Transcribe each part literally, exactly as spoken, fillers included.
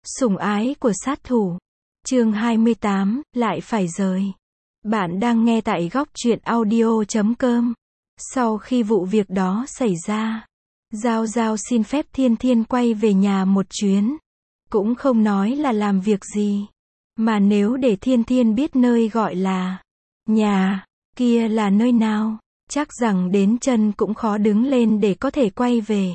Sủng ái của sát thủ. Chương hai mươi tám, lại phải rời. Bạn đang nghe tại góc truyện audio chấm com. Sau khi vụ việc đó xảy ra, Giao Giao xin phép Thiên Thiên quay về nhà một chuyến. Cũng không nói là làm việc gì, mà nếu để Thiên Thiên biết nơi gọi là nhà, kia là nơi nào, chắc rằng đến chân cũng khó đứng lên để có thể quay về.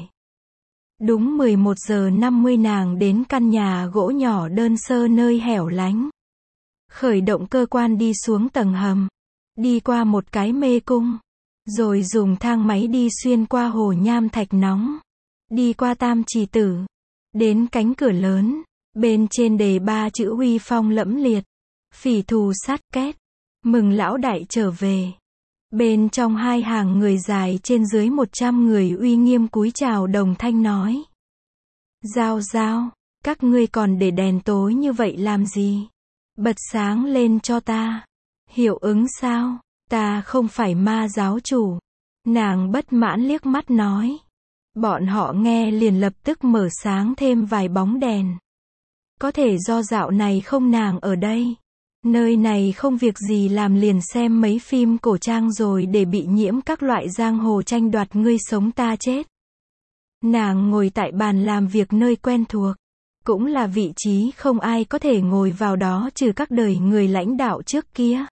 Đúng mười một giờ năm mươi nàng đến căn nhà gỗ nhỏ đơn sơ nơi hẻo lánh. Khởi động cơ quan đi xuống tầng hầm, đi qua một cái mê cung, rồi dùng thang máy đi xuyên qua hồ nham thạch nóng, đi qua Tam Trì Tử, đến cánh cửa lớn, bên trên đề ba chữ uy phong lẫm liệt, phỉ thù sát két, mừng lão đại trở về. Bên trong hai hàng người dài trên dưới một trăm người uy nghiêm cúi chào đồng thanh nói: Giao Giao, các ngươi còn để đèn tối như vậy làm gì? Bật sáng lên cho ta. Hiệu ứng sao? Ta không phải ma giáo chủ. Nàng bất mãn liếc mắt nói. Bọn họ nghe liền lập tức mở sáng thêm vài bóng đèn. Có thể do dạo này không nàng ở đây. Nơi này không việc gì làm liền xem mấy phim cổ trang rồi để bị nhiễm các loại giang hồ tranh đoạt ngươi sống ta chết. Nàng ngồi tại bàn làm việc nơi quen thuộc, cũng là vị trí không ai có thể ngồi vào đó trừ các đời người lãnh đạo trước kia.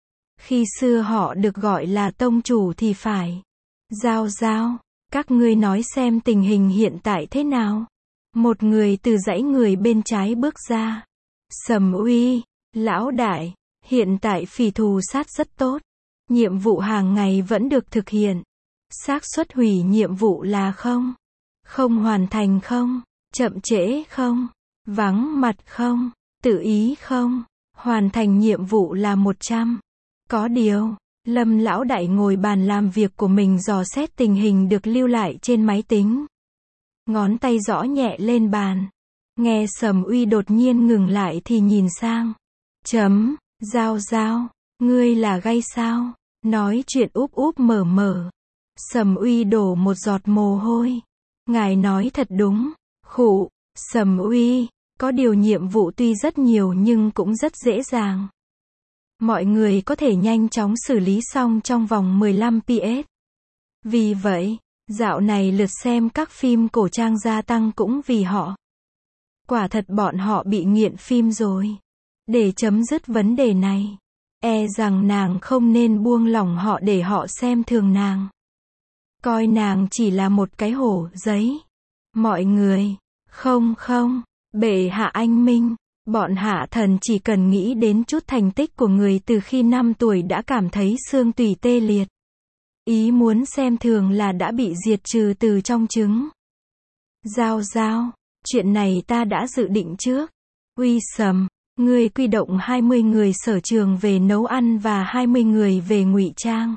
Khi xưa họ được gọi là tông chủ thì phải. Giao Giao, các ngươi nói xem tình hình hiện tại thế nào? Một người từ dãy người bên trái bước ra. Sầm Uy, lão đại, hiện tại phỉ thù sát rất tốt. Nhiệm vụ hàng ngày vẫn được thực hiện. Xác suất hủy nhiệm vụ là không. Không hoàn thành không, chậm trễ không, vắng mặt không, tự ý không, hoàn thành nhiệm vụ là một trăm. Có điều, Lâm lão đại ngồi bàn làm việc của mình dò xét tình hình được lưu lại trên máy tính. Ngón tay gõ nhẹ lên bàn. Nghe Sầm Uy đột nhiên ngừng lại thì nhìn sang. Chấm, Giao Giao, ngươi là gay sao? Nói chuyện úp úp mở mở. Sầm Uy đổ một giọt mồ hôi. Ngài nói thật đúng. Khụ, Sầm Uy, có điều nhiệm vụ tuy rất nhiều nhưng cũng rất dễ dàng. Mọi người có thể nhanh chóng xử lý xong trong vòng mười lăm phút. Vì vậy, dạo này lượt xem các phim cổ trang gia tăng cũng vì họ. Quả thật bọn họ bị nghiện phim rồi. Để chấm dứt vấn đề này, e rằng nàng không nên buông lỏng họ để họ xem thường nàng. Coi nàng chỉ là một cái hổ giấy. Mọi người, không không, bệ hạ anh minh, bọn hạ thần chỉ cần nghĩ đến chút thành tích của người từ khi năm tuổi đã cảm thấy xương tủy tê liệt. Ý muốn xem thường là đã bị diệt trừ từ trong trứng. Giao Giao, chuyện này ta đã dự định trước. Uy Sầm, ngươi quy động hai mươi người sở trường về nấu ăn và hai mươi người về ngụy trang.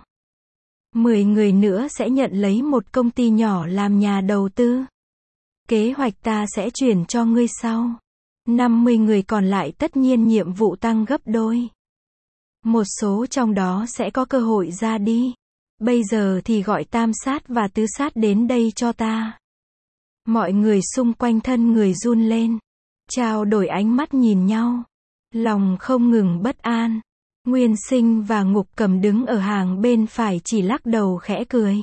mười người nữa sẽ nhận lấy một công ty nhỏ làm nhà đầu tư. Kế hoạch ta sẽ chuyển cho ngươi sau. năm mươi người còn lại tất nhiên nhiệm vụ tăng gấp đôi. Một số trong đó sẽ có cơ hội ra đi. Bây giờ thì gọi tam sát và tứ sát đến đây cho ta. Mọi người xung quanh thân người run lên. Trao đổi ánh mắt nhìn nhau. Lòng không ngừng bất an. Nguyên Sinh và Ngục Cầm đứng ở hàng bên phải chỉ lắc đầu khẽ cười.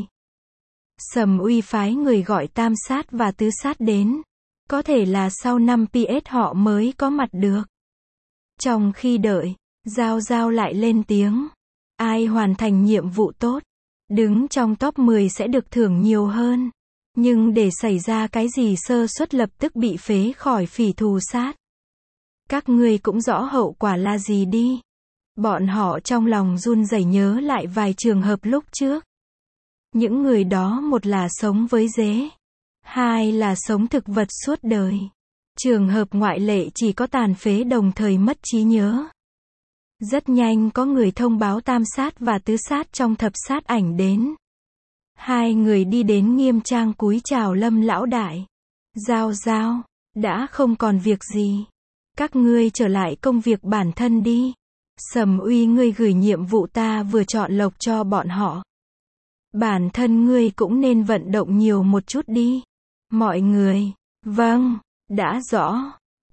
Sầm Uy phái người gọi tam sát và tứ sát đến. Có thể là sau năm phút họ mới có mặt được. Trong khi đợi, Giao Giao lại lên tiếng. Ai hoàn thành nhiệm vụ tốt, đứng trong top mười sẽ được thưởng nhiều hơn. Nhưng để xảy ra cái gì sơ suất lập tức bị phế khỏi phỉ thù sát. Các ngươi cũng rõ hậu quả là gì đi. Bọn họ trong lòng run rẩy nhớ lại vài trường hợp lúc trước. Những người đó một là sống với dế, hai là sống thực vật suốt đời. Trường hợp ngoại lệ chỉ có tàn phế đồng thời mất trí nhớ. Rất nhanh có người thông báo tam sát và tứ sát trong thập sát ảnh đến. Hai người đi đến nghiêm trang cúi chào Lâm lão đại. Giao Giao, đã không còn việc gì. Các ngươi trở lại công việc bản thân đi. Sầm Uy ngươi gửi nhiệm vụ ta vừa chọn lộc cho bọn họ. Bản thân ngươi cũng nên vận động nhiều một chút đi. Mọi người, vâng, đã rõ.